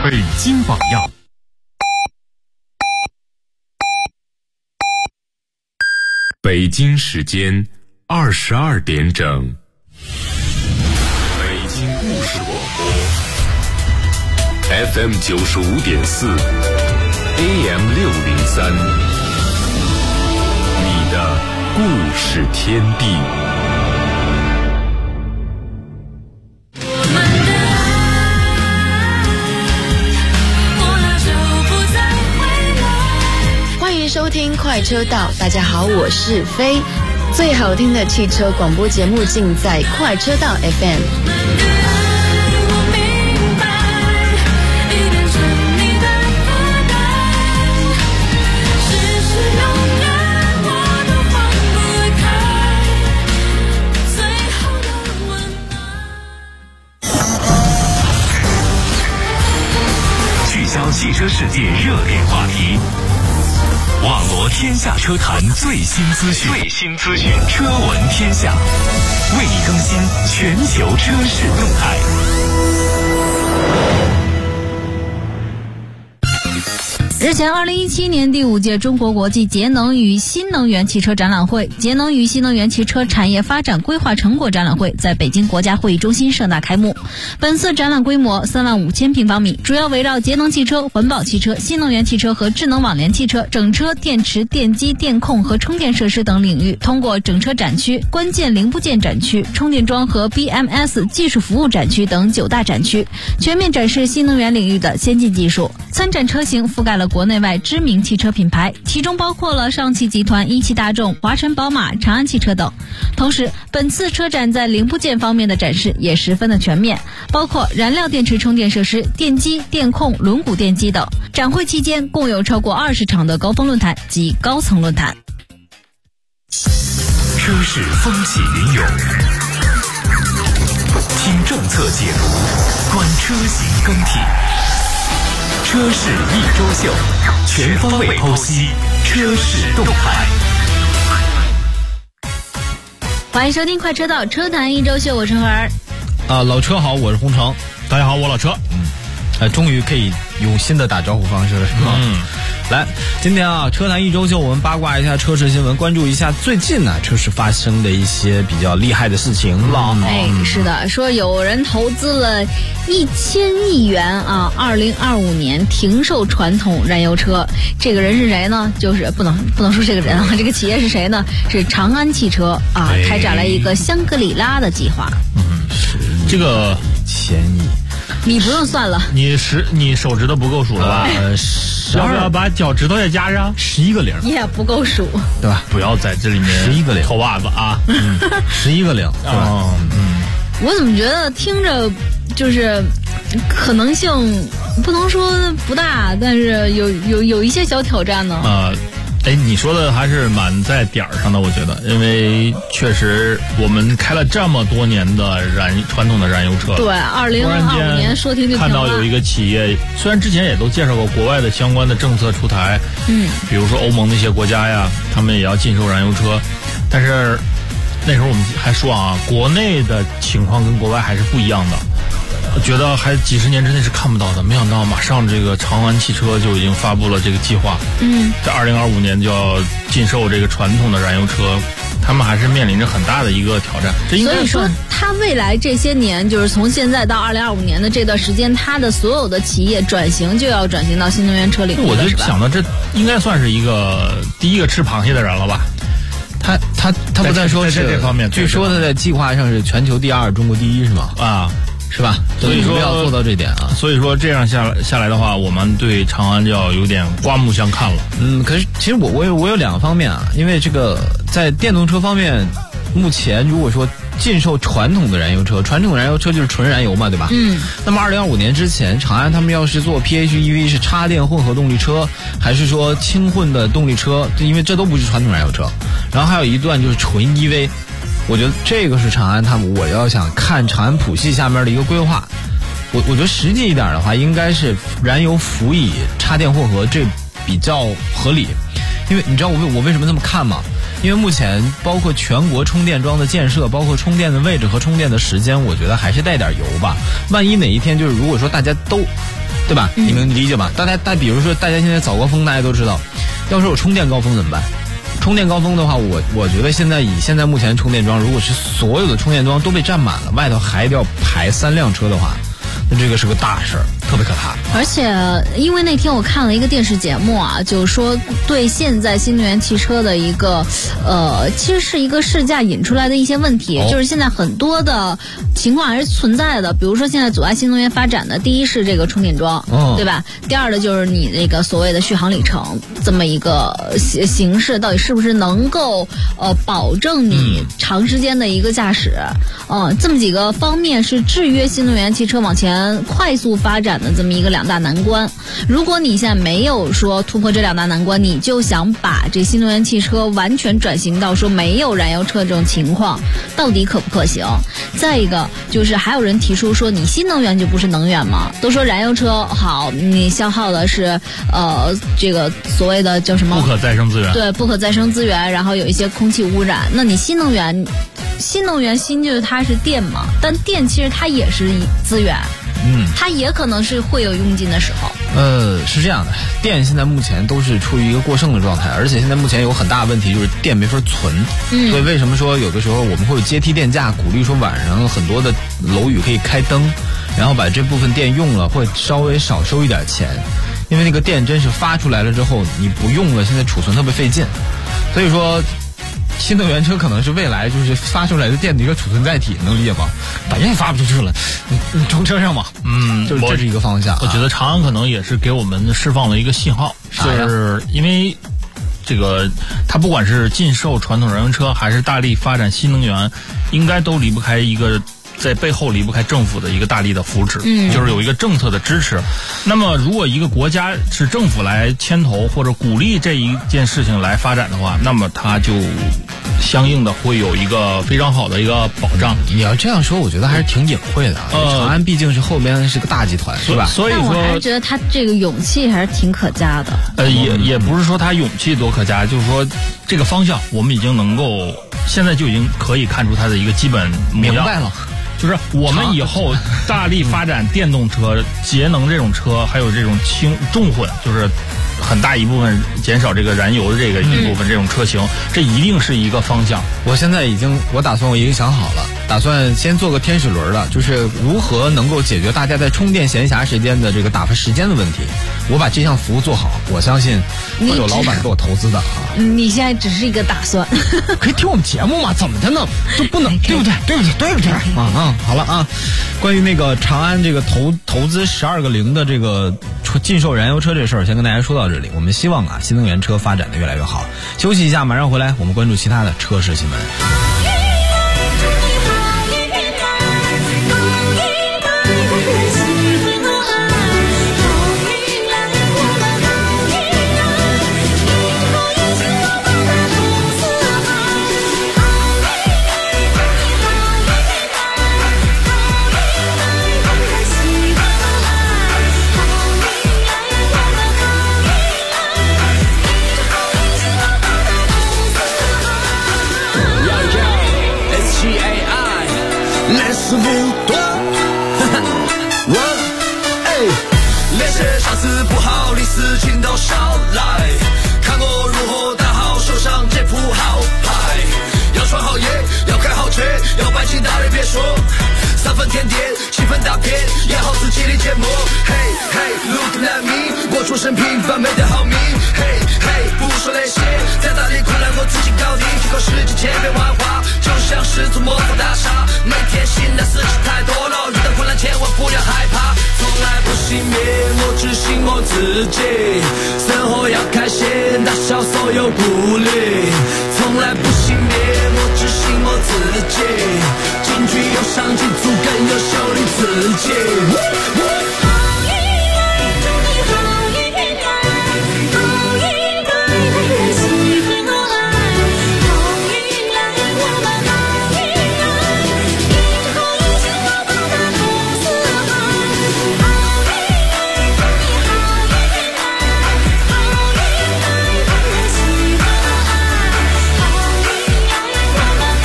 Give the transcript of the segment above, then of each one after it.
北京榜样。北京时间22点整。北京故事广播 FM 95.4 AM 603，你的故事天地。 欢迎收听快车道，大家好，我是飞。最好听的汽车广播节目尽在快车道 FM。 聚焦汽车世界热点话题，网罗天下车坛最新资讯，车闻天下，为你更新全球车市动态。 日前，2017年第5届中国国际节能与新能源汽车展览会、节能与新能源汽车产业发展规划成果展览会在北京国家会议中心盛大开幕。本次展览规模35000平方米，主要围绕节能汽车、环保汽车、新能源汽车和智能网联汽车、整车、电池、电机、电控和充电设施等领域，通过整车展区、关键零部件展区、充电桩和 BMS 技术服务展区等9大展区，全面展示新能源领域的先进技术。参展车型覆盖了国内外知名汽车品牌，其中包括了上汽集团、一汽大众、华晨宝马、长安汽车等。同时，本次车展在零部件方面的展示也十分的全面，包括燃料电池充电设施、电机、电控、轮毂电机等。展会期间共有超过20场的高峰论坛及高层论坛。 车市风起云涌，听政策解读，观车型更替。车市一周秀，全方位剖析车市动态。 欢迎收听快车道车坛一周秀，我是何儿。 老车好，我是洪城。 大家好，我老车。 终于可以用新的打招呼方式了，是吗？来，今天车坛一周秀，我们八卦一下车市新闻，关注一下最近车市发生的一些比较厉害的事情了。 是的，说有人投资了1000亿元2025年停售传统燃油车。这个人是谁呢？就是不能说这个人这个企业是谁呢？是长安汽车开展了一个香格里拉的计划。 这个 1000亿。 你不用算了， 你手指头不够数了吧？要不要把脚趾头也加上 ？11个零也不够数， 对吧？ 不要在这里面 11个零偷袜子啊 ！11个零，对吧？ 我怎么觉得听着就是可能性不能说不大，但是有一些小挑战呢。 你说的还是蛮在点儿上的，我觉得，因为确实我们开了这么多年的传统的燃油车， 对，2025年说停就停了。 看到有一个企业，虽然之前也都介绍过国外的相关的政策出台，比如说欧盟那些国家呀，他们也要禁售燃油车，但是那时候我们还说国内的情况跟国外还是不一样的。觉得还几十年之内是看不到的，没想到马上这个长安汽车就已经发布了这个计划。在2025年就要禁售这个传统的燃油车，他们还是面临着很大的一个挑战。 所以说，它未来这些年，就是从现在到2025年的这段时间，它的所有的企业转型就要转型到新能源车领域。 我就想到这应该算是第一个吃螃蟹的人了吧？ 他不再说是这方面， 据说他在计划上是全球第2，中国第1，是吗？是吧？ 所以说要做到这点所以说这样下来的话，我们对长安就要有点刮目相看了。 可是其实我有2个方面因为这个在电动车方面，目前如果说禁售传统的燃油车就是纯燃油嘛，对吧？那么2025年之前，长安他们要是做 PHEV 是插电混合动力车，还是说轻混的动力车？因为这都不是传统燃油车。然后还有一段就是纯 EV。我觉得这个是长安他们，我要想看长安谱系下面的一个规划。我觉得实际一点的话，应该是燃油辅以插电混合，这比较合理。因为你知道我为什么这么看吗？因为目前包括全国充电桩的建设，包括充电的位置和充电的时间，我觉得还是带点油吧。万一哪一天就是如果说大家都对吧？你们理解吧？比如说大家现在早高峰，大家都知道，要是有充电高峰怎么办？充电高峰的话，我觉得现在目前充电桩，如果是所有的充电桩都被占满了，外头还要排3辆车的话，那这个是个大事儿，特别可怕。 而且因为那天我看了一个电视节目啊，就是说对现在新能源汽车的一个其实是一个试驾引出来的一些问题，就是现在很多的情况还是存在的。比如说现在阻碍新能源发展的，第一是这个充电桩，对吧？第二的就是你那个所谓的续航里程这么一个形式，到底是不是能够保证你长时间的一个驾驶？这么几个方面是制约新能源汽车往前快速发展的这么一个2大难关。如果你现在没有说突破这2大难关，你就想把这新能源汽车完全转型到说没有燃油车这种情况，到底可不可行？再一个就是还有人提出说，你新能源就不是能源吗？都说燃油车好，你消耗的是这个所谓的叫什么？ 不可再生资源。 对，不可再生资源，然后有一些空气污染。那你新能源就是它是电嘛，但电其实它也是资源。它也可能是会有用尽的时候。 是这样的，电现在目前都是处于一个过剩的状态，而且现在目前有很大的问题就是电没法存。所以为什么说有的时候我们会有阶梯电价，鼓励说晚上很多的楼宇可以开灯，然后把这部分电用了，会稍微少收一点钱，因为那个电真是发出来了之后你不用了，现在储存特别费劲。所以说新能源车可能是未来就是发出来的电的一个储存载体，能理解吗？反正也发不出去了，你充车上嘛。就是这是一个方向。 我觉得长安可能也是给我们释放了一个信号，就是因为这个它不管是禁售传统燃油车，还是大力发展新能源，应该都离不开一个。在背后离不开政府的一个大力的扶持，就是有一个政策的支持。那么如果一个国家是政府来牵头或者鼓励这一件事情来发展的话，那么它就相应的会有一个非常好的一个保障。 你要这样说，我觉得还是挺隐晦的。长安毕竟是后边是个大集团，是吧？ 所以说， 但我还是觉得他这个勇气还是挺可嘉的。 也不是说他勇气多可嘉，就是说这个方向我们已经能够，现在就已经可以看出它的一个基本模样。 明白了。 就是我们以后大力发展电动车、节能这种车，还有这种重混，就是很大一部分减少这个燃油的这个一部分这种车型，这一定是一个方向。 我现在我已经想好了，打算先做个天使轮了，就是如何能够解决大家在充电闲暇时间的这个打发时间的问题。我把这项服务做好，我相信会有老板给我投资的啊。 你现在只是一个打算， 可以听我们节目嘛？怎么的呢？就不能对不对？对不对？对不对？好了啊，关于那个长安这个投资12个0的这个禁售燃油车这事儿，先跟大家说到这里。我们希望啊，新能源车发展的越来越好。休息一下，马上回来，我们关注其他的车市新闻。 那些上司不好的事情都少来，看我如何打好手上这副好牌。要穿好鞋，要开好车，要摆起大的别说，3分甜点7分大片，演好自己的节目。Hey hey look at me， 我出身平凡没得好命。Hey hey 不说那些，再大的困难我自己搞定，去靠时间千变万化，就像是座魔法大厦。每天醒来事情太多了，遇到困难千万不要害怕，从来不熄灭，我只信我自己。生活要开心，打消所有顾虑，从来不熄灭，我只信我自己。进取又上进，做更优秀的自己。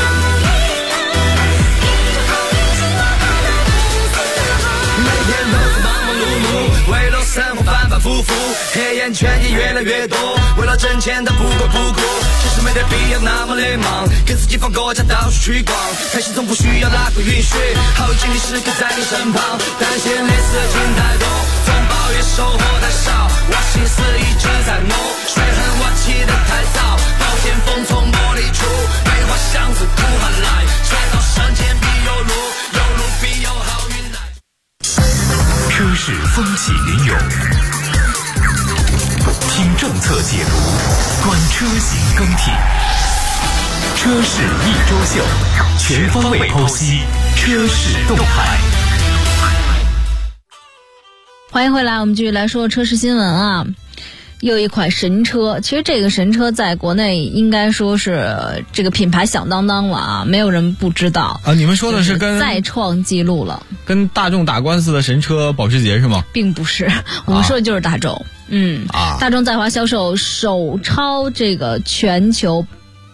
每天都不服，黑眼圈也越来越多。为了挣钱，他不管不顾，其实没得必要那么累忙，给自己放国家到处去逛，开心从不需要哪个允许，好运精力时刻在你身旁。但嫌累事情太多，总抱怨收获太少，我心思一直在磨，水恨我起得太早，暴剑锋从玻璃出，梅花香自苦寒来，车到山前必有路，有路必有好运来。 车市风起云涌，听政策解读，观车型更替。车市一周秀，全方位剖析车市动态。 欢迎回来，我们继续来说车市新闻啊。又一款神车，其实这个神车在国内应该说是这个品牌响当当了啊，没有人不知道啊。你们说的是跟再创纪录了， 跟大众打官司的神车保时捷是吗？ 并不是，我们说的就是大众。大众在华销售首超这个全球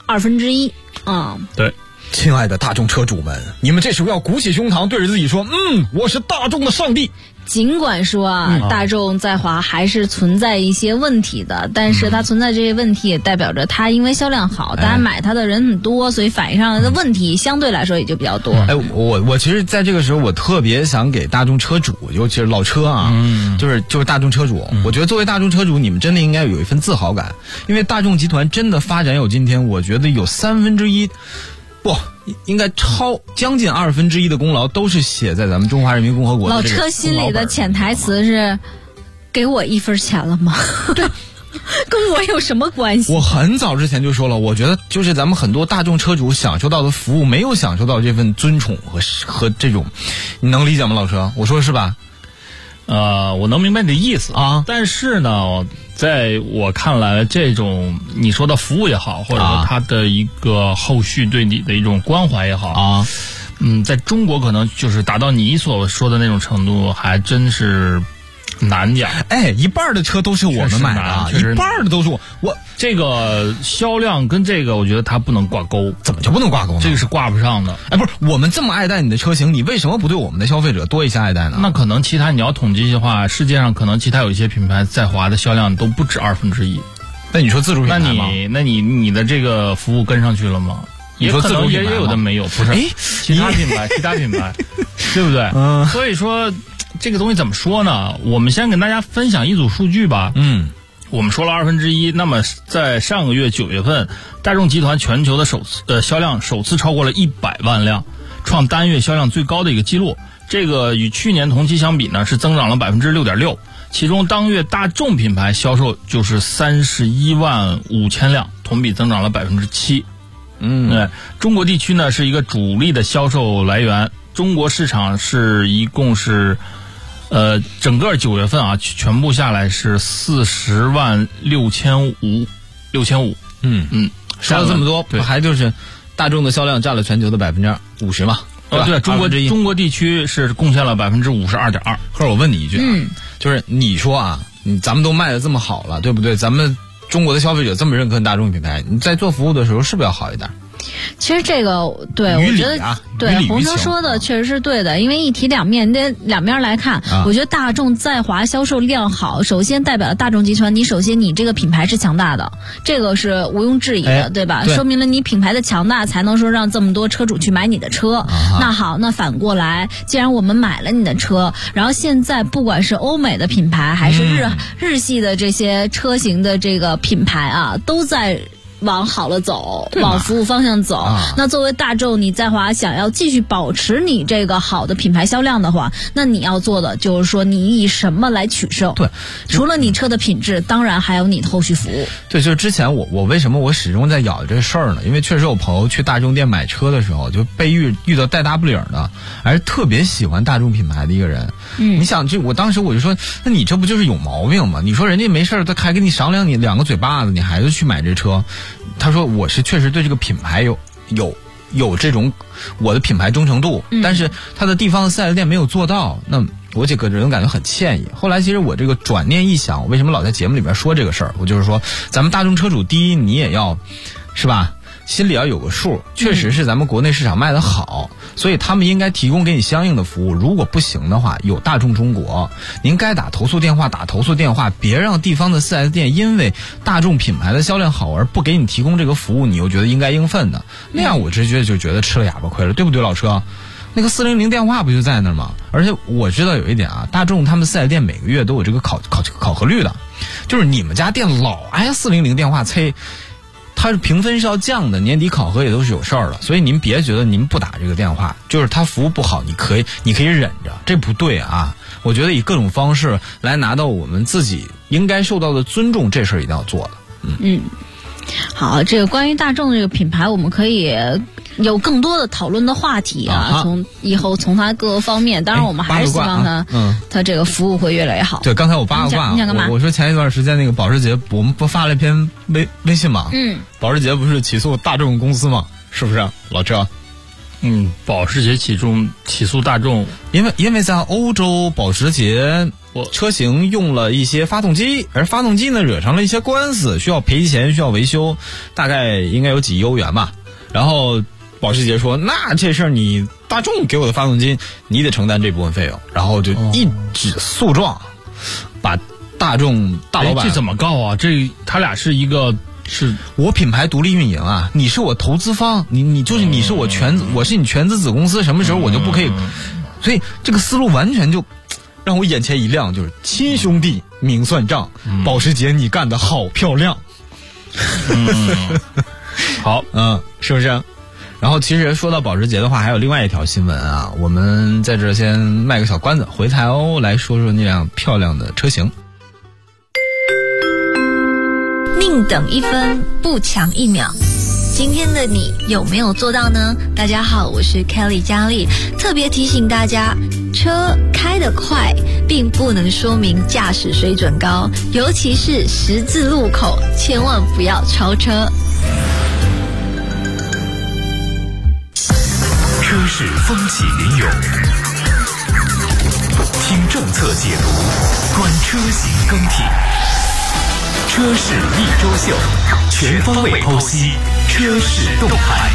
1/2啊。 对。 亲爱的大众车主们，你们这时候要鼓起胸膛对着自己说，我是大众的上帝。 尽管说大众在华还是存在一些问题的，但是它存在这些问题也代表着它因为销量好，大家买它的人很多，所以反映上来的问题相对来说也就比较多。 我其实在这个时候我特别想给大众车主，尤其是老车啊，就是大众车主，我觉得作为大众车主，你们真的应该有一份自豪感，因为大众集团真的发展有今天，我觉得有1/3。不，应该将近1/2的功劳都是写在咱们中华人民共和国的老车心里的潜台词是：给我1分钱了吗？对，跟我有什么关系？ 我很早之前就说了，我觉得就是咱们很多大众车主享受到的服务，没有享受到这份尊崇和这种，你能理解吗，老车？我说是吧？ 我能明白你的意思啊，但是呢，在我看来，这种你说的服务也好，或者说它的一个后续对你的一种关怀也好啊，在中国可能就是达到你所说的那种程度，还真是难讲。 一半的车都是我们买的，一半的都是我这个销量跟这个，我觉得它不能挂钩。 怎么就不能挂钩呢？ 这个是挂不上的。 不是我们这么爱戴你的车型，你为什么不对我们的消费者多一些爱戴呢？ 那可能其他你要统计的话，世界上可能其他有一些品牌在华的销量都不止1/2。 那你说自主品牌吗？ 那你的这个服务跟上去了吗？ 你说自主品牌也有的没有，不是？其他品牌，对不对？所以说这个东西怎么说呢？我们先跟大家分享一组数据吧。我们说了1/2，那么在上个月9月份，大众集团全球的销量首次超过了100万辆，创单月销量最高的一个记录。这个与去年同期相比呢，是增长了6.6%。其中当月大众品牌销售就是31万5千辆，同比增长了7%。中国地区呢是一个主力的销售来源，中国市场是一共是。整个9月份啊，全部下来是40万6500。 说了这么多，还就是大众的销量占了全球的50%嘛？ 对，中国地区是贡献了52.2%。 可是我问你一句就是你说啊，咱们都卖得这么好了，对不对？咱们中国的消费者这么认可大众品牌，你在做服务的时候是不是要好一点？ 其实这个对我觉得对洪哥说的确实是对的，因为一体两面，得两面来看。我觉得大众在华销售量好，首先代表了大众集团，首先你这个品牌是强大的，这个是毋庸置疑的，对吧？说明了你品牌的强大，才能说让这么多车主去买你的车。那好，那反过来，既然我们买了你的车，然后现在不管是欧美的品牌还是日系的这些车型的这个品牌啊，都在往好了走，往服务方向走。那作为大众，你在华想要继续保持你这个好的品牌销量的话，那你要做的就是说你以什么来取胜？对，除了你车的品质，当然还有你的后续服务。 对，就是之前我为什么我始终在咬这事儿呢？因为确实有朋友去大众店买车的时候，就被遇到带大不领的，还是特别喜欢大众品牌的一个人。你想，我当时我就说，那你这不就是有毛病吗？你说人家没事他还给你赏两你2个嘴巴子，你还是去买这车？他说我是确实对这个品牌有这种我的品牌忠诚度，但是他的地方的4S店没有做到，那我这个人感觉很歉意。后来其实我这个转念一想，我为什么老在节目里边说这个事儿？我就是说，咱们大众车主，第一你也要是吧？心里要有个数，确实是咱们国内市场卖得好，所以他们应该提供给你相应的服务。如果不行的话，有大众中国，您该打投诉电话打投诉电话，别让地方的 4S 店因为大众品牌的销量好而不给你提供这个服务，你又觉得应该应分的，那样我直觉就觉得吃了哑巴亏了，对不对，老车？那个400电话不就在那儿吗？而且我知道有一点啊，大众他们4S店每个月都有这个考核率的，就是你们家店老挨400电话催。它是评分是要降的，年底考核也都是有事儿的，所以您别觉得您不打这个电话，就是他服务不好，你可以忍着，这不对啊！我觉得以各种方式来拿到我们自己应该受到的尊重，这事儿一定要做的。 好，这个关于大众这个品牌，我们可以有更多的讨论的话题啊。从以后从它各个方面，当然我们还是希望它这个服务会越来越好。 对，刚才我八卦， 你想干嘛？ 我说前一段时间那个保时捷，我们不发了一篇微信吗？保时捷不是起诉大众公司吗？是不是，老车？ 保时捷起诉大众， 因为在欧洲，保时捷车型用了一些发动机，而发动机呢惹上了一些官司，需要赔钱，需要维修，大概应该有几亿欧元吧。然后保时捷说，那这事儿你大众给我的发动机，你得承担这部分费用，然后就一纸诉状，把大众大老板这怎么告啊？这他俩是一个。是我品牌独立运营啊，你是我投资方，你是我是你全资子公司，什么时候我就不可以？所以这个思路完全就让我眼前一亮，就是亲兄弟明算账，保时捷你干得好漂亮。 好， 是不是？然后其实说到保时捷的话，还有另外一条新闻啊，我们在这先卖个小关子，回台来说说那辆漂亮的车型。 宁等一分，不抢一秒。今天的你有没有做到呢？大家好，我是 Kelly 佳丽，特别提醒大家，车开得快并不能说明驾驶水准高，尤其是十字路口，千万不要超车。 车市风起云涌，听政策解读，观车型更替。车市一周秀，全方位剖析车市动态。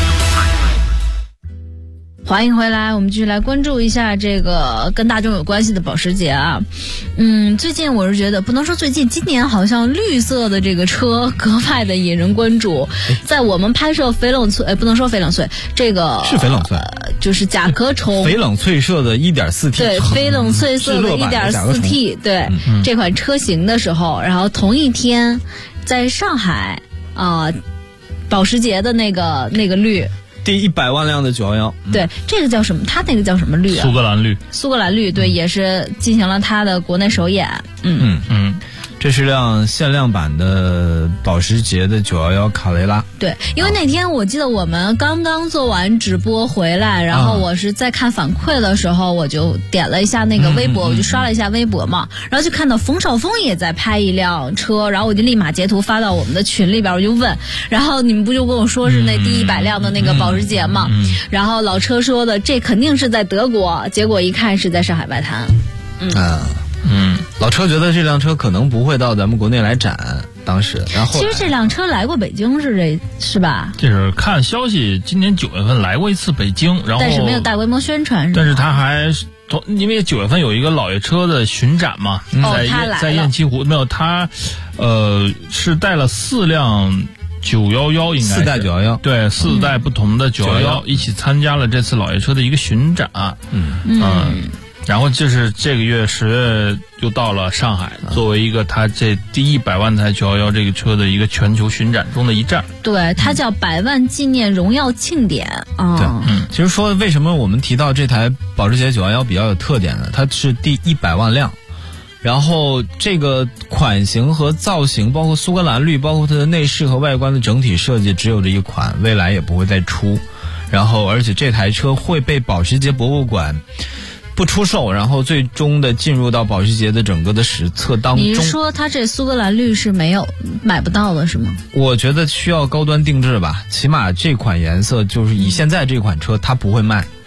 欢迎回来，我们继续来关注一下这个跟大众有关系的保时捷啊。最近我是觉得，不能说最近，今年好像绿色的这个车格外的引人关注。在我们拍摄翡冷翠，不能说翡冷翠，这个是翡冷翠， 就是甲壳虫翡冷翠色的 1.4T， 对，翡冷翠色的 1.4T， 对，这款车型的时候，然后同一天在上海保时捷的那个绿。 第100万辆的911， 对，这个叫什么？它那个叫什么绿啊？ 苏格兰绿，对，也是进行了它的国内首演。 这是辆限量版的保时捷的911卡雷拉。 对，因为那天我记得我们刚刚做完直播回来，然后我是在看反馈的时候，我就点了一下那个微博，我就刷了一下微博嘛，然后就看到冯绍峰也在拍一辆车，然后我就立马截图发到我们的群里边，我就问，然后你们不就跟我说是那第100辆的那个保时捷嘛？然后老车说的这肯定是在德国，结果一看是在上海外滩。 老车觉得这辆车可能不会到咱们国内来展，当时，然后其实这辆车来过北京是吧？ 这是看消息，今年9月份来过一次北京，然后但是没有大规模宣传。 但是他还因为9月份有一个老爷车的巡展嘛，在雁栖湖没有他，是带了4辆911，应该是4 代911， 对，4代不同的911一起参加了这次老爷车的一个巡展。然后就是这个月10月又到了上海，作为一个他这第100万台911这个车的一个全球巡展中的一站。 对，它叫100万纪念荣耀庆典啊。 对，其实说为什么我们提到这台保时捷911比较有特点呢？它是第100万辆，然后这个款型和造型，包括苏格兰绿，包括它的内饰和外观的整体设计，只有这一款，未来也不会再出。然后，而且这台车会被保时捷博物馆不出售，然后最终的进入到保时捷的整个的史册当中。 你是说它这苏格兰绿是买不到的是吗？ 我觉得需要高端定制吧，起码这款颜色就是以现在这款车它不会卖，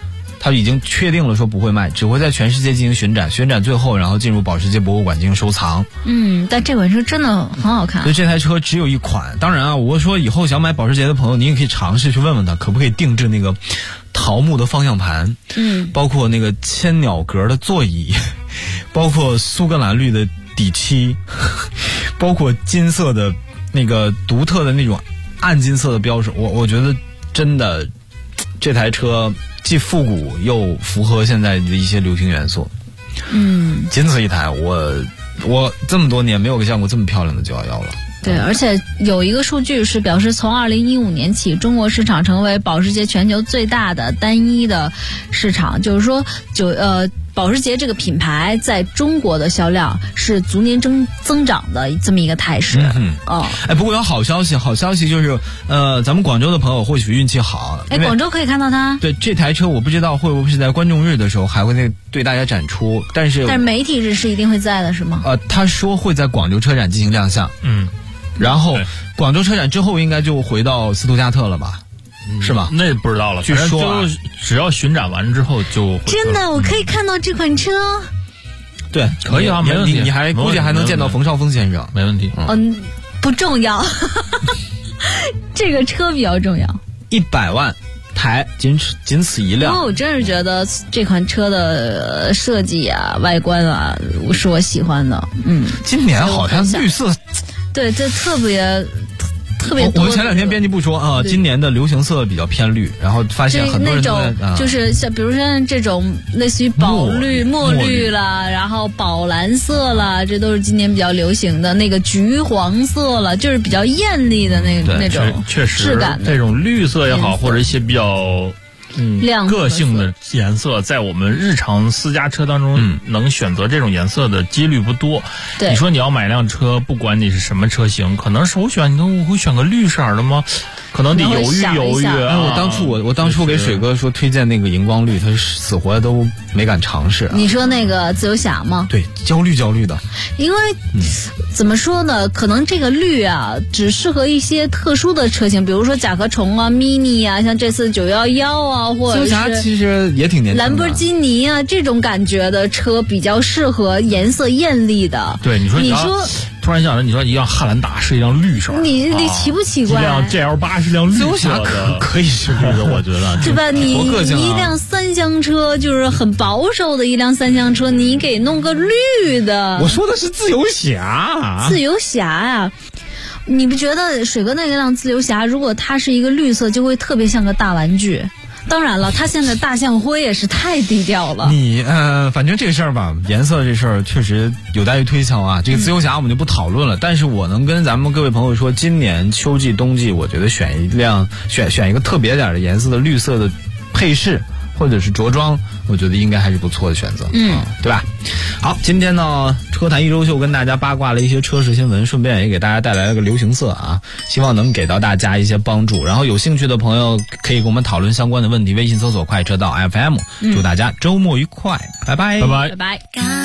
它已经确定了说不会卖，只会在全世界进行巡展，巡展最后然后进入保时捷博物馆进行收藏。 但这款车真的很好看。 所以这台车只有一款。当然啊，我说以后想买保时捷的朋友，你也可以尝试去问问他，可不可以定制那个桃木的方向盘，包括那个千鸟格的座椅，包括苏格兰绿的底漆，包括金色的那个独特的那种暗金色的标识。我觉得真的这台车既复古又符合现在的一些流行元素。仅此一台，我这么多年没有见过这么漂亮的911了。 对，而且有一个数据是表示，从2015年起，中国市场成为保时捷全球最大的单一的市场，就是说，保时捷这个品牌在中国的销量是逐年增长的这么一个态势。 不过有好消息就是，咱们广州的朋友或许运气好， 广州可以看到它。 对，这台车我不知道会不会是在观众日的时候还会对大家展出，但是媒体日是一定会在的，是吗？ 他说会在广州车展进行亮相。然后广州车展之后应该就回到斯图加特了吧？是吧？ 那不知道了。 据说只要巡展完之后就真的，我可以看到这款车。 对，可以啊，没问题。你还估计还能见到冯绍峰先生， 没问题。 不重要，这个车比较重要。 100万台，仅此一辆。 我真是觉得这款车的设计啊、外观啊，是我喜欢的。 今年好像绿色。 对，这特别多。 我前2天编辑部说啊，今年的流行色比较偏绿，然后发现很多人都在就是像比如说这种类似于宝绿、墨绿啦，然后宝蓝色啦，这都是今年比较流行的。那个橘黄色了，就是比较艳丽的那种确实质感的。 这种绿色也好，或者一些比较个性的颜色，在我们日常私家车当中，能选择这种颜色的几率不多。你说你要买辆车，不管你是什么车型，可能首选我会选个绿色的吗？可能得犹豫啊。 我当初给水哥说推荐那个荧光绿，他死活都没敢尝试。 你说那个自由侠吗？ 对，焦虑的。 因为怎么说呢，可能这个绿啊，只适合一些特殊的车型，比如说甲壳虫啊、mini 啊，像这次911啊，或者是其实也挺年轻的。 兰博基尼啊，这种感觉的车比较适合颜色艳丽的。 对，你说突然想着，你说一辆汉兰达是一辆绿色， 你奇不奇怪？ 一辆 GL8是辆绿色的， 可以是绿的，我觉得对吧？你一辆3厢车就是很保守的一辆3厢车，你给弄个绿的。 我说的是自由侠。 自由侠呀，你不觉得水哥那辆自由侠，如果它是一个绿色，就会特别像个大玩具？当然了，他现在大象灰也是太低调了。 反正这个事儿吧，颜色这事儿确实有待于推敲啊。这个自由侠我们就不讨论了，但是我能跟咱们各位朋友说，今年秋季、冬季，我觉得选一个特别点的颜色的绿色的配饰或者是着装，我觉得应该还是不错的选择，对吧？好，今天呢，车坛一周秀跟大家八卦了一些车市新闻，顺便也给大家带来了个流行色啊，希望能给到大家一些帮助。然后有兴趣的朋友可以跟我们讨论相关的问题，微信搜索快车道 FM。祝大家周末愉快，拜拜， 拜拜， 拜拜。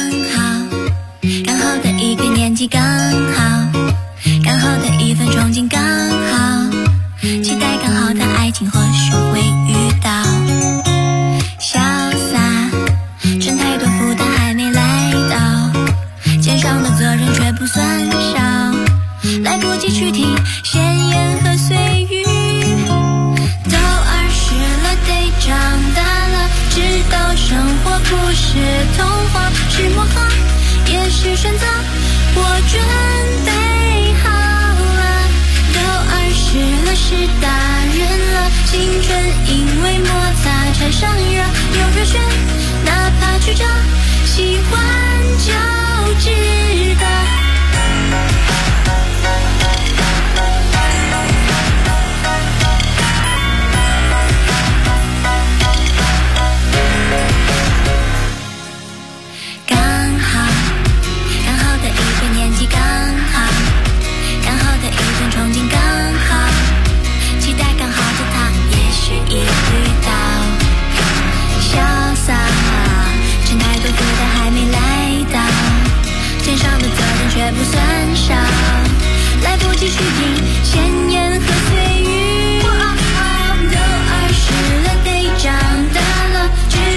刚好的一个年纪，刚好的一份憧憬，刚好期待刚好的爱情或许会遇到。潇洒，趁太多负担还没来到，肩上的责任却不算少，来不及去听闲言和碎语，都20了，得长大了，知道生活不是童话，是魔法也是选择，我准备好了，都20了，是大人了，青春因为摩擦产生热，有热血哪怕曲折，喜欢就值得。却不算少，来不及去听闲言和碎语，都20了，得长大了。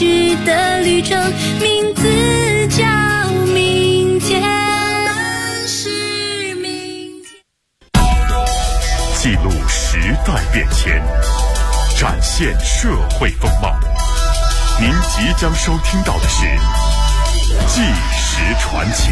去的旅程，名字叫明天。是明天。 记录时代变迁，展现社会风貌。您即将收听到的是《纪实传奇》。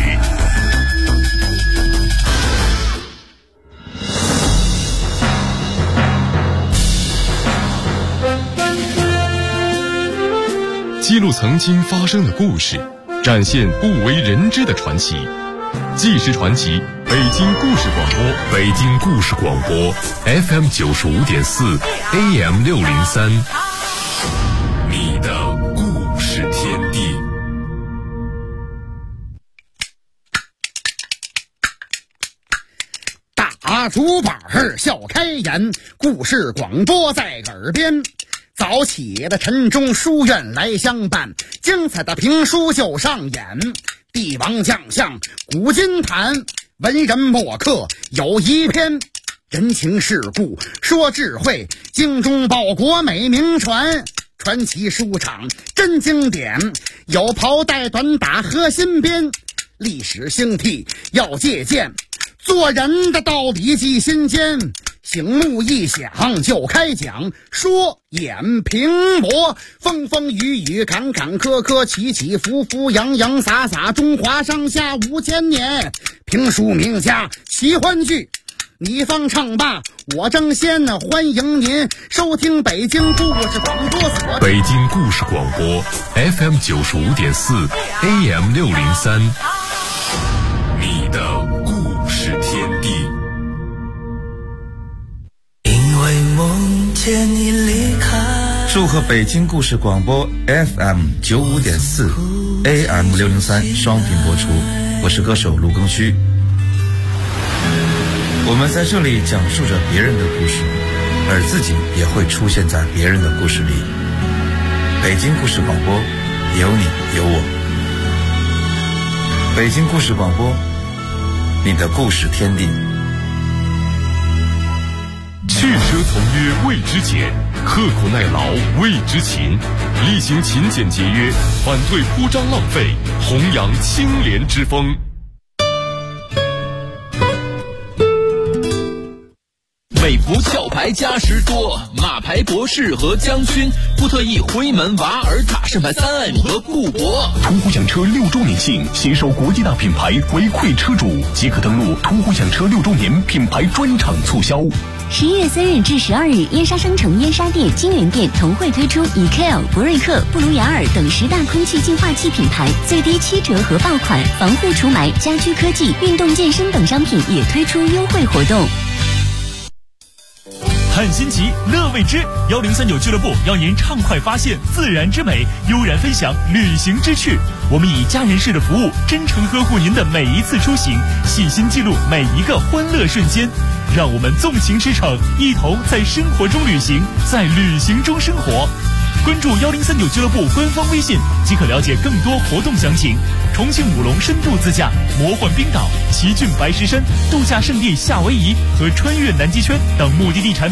记录曾经发生的故事，展现不为人知的传奇。纪实传奇，北京故事广播，北京故事广播 FM 95.4 AM 603，你的故事天地。 大竹板笑开颜，故事广播在耳边。早起的晨钟书院来相伴，精彩的评书就上演。帝王将相古今谈，文人墨客有一篇。人情世故说智慧，精忠报国美名传。传奇书场真经典，有袍带短打和新编。历史兴替要借鉴，做人的道理记心间。醒目一响就开讲，说演评驳，风风雨雨坎坎坷坷，起起伏伏洋洋洒洒，中华上下5000年。评书名家奇欢聚，你方唱罢我争先，欢迎您收听北京故事广播所。 北京故事广播 FM 95.4 AM 603，你的故事天地。 因为梦见你离开。 祝贺北京故事广播 FM 95.4 AM 603双频播出，我是歌手陆庚戌。我们在这里讲述着别人的故事，而自己也会出现在别人的故事里。北京故事广播，有你有我。北京故事广播，你的故事天地。 去车从约为之俭，刻苦耐劳为之勤，力行勤俭节约，反对铺张浪费，弘扬清廉之风。 美孚壳牌加时多，马牌博士和将军，布特意辉门瓦尔塔盛牌3M 和固铂。 途虎享车6周年庆，携手国际大品牌回馈车主，即可登录途虎享车6周年品牌专场促销。 11月3日至12日，燕莎商城、燕莎店、金源店同会推出以 KL、博瑞克、布鲁雅尔等10大空气净化器品牌最低7折和爆款，防护除霾、家居科技、运动健身等商品也推出优惠活动。 看新奇，乐未知，1039俱乐部邀您畅快发现自然之美，悠然分享旅行之趣。我们以家人式的服务，真诚呵护您的每一次出行，细心记录每一个欢乐瞬间。让我们纵情驰骋，一同在生活中旅行，在旅行中生活。关注1039俱乐部官方微信，即可了解更多活动详情。重庆武隆深度自驾、魔幻冰岛、奇骏白石山、度假胜地夏威夷和穿越南极圈等目的地产